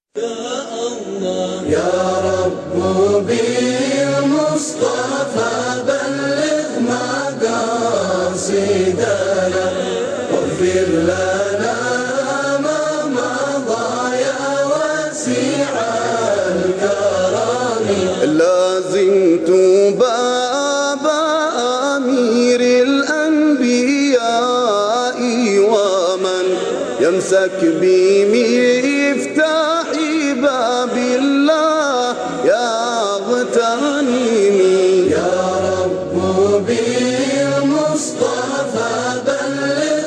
يا رب بالمصطفى بلغ مقاصدنا واغفر لنا ما مضى يا واسع الكرم. لازمت باب أمير الأنبياء ومن يمسك بمفتاح باب الله يغتنمي. يا رب بالمصطفى بلغ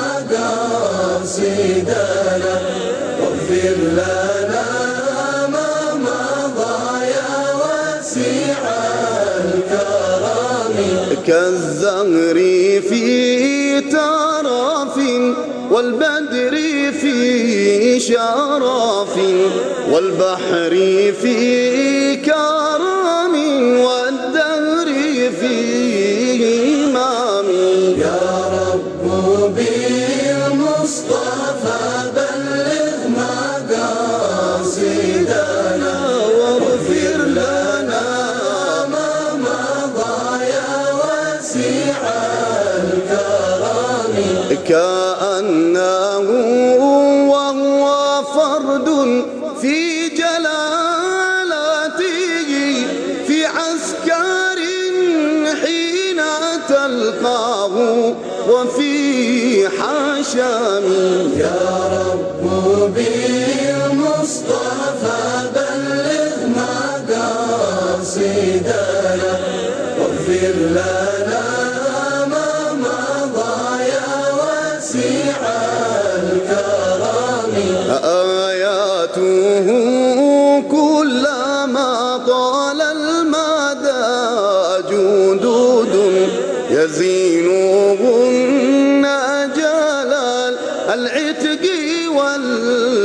مقاصدنا واغفر لنا ما مضى يا واسع الكرم. كالزهر في ترف والبدر في شرف والبحر في كرم والدهر في إمام. يا رب بالمصطفى بلغ مقاصدنا واغفر لنا ما مضى يا واسع الكرم. كأنه وهو فرد في جلالته في عسكر حين تلقاه وفي حشم. يا رب بالمصطفى بلغ مقاصدنا واغفر لنا ما مضى يا واسع الكرم. آياته كلما طال المدى جدود يزينهن جلال العتق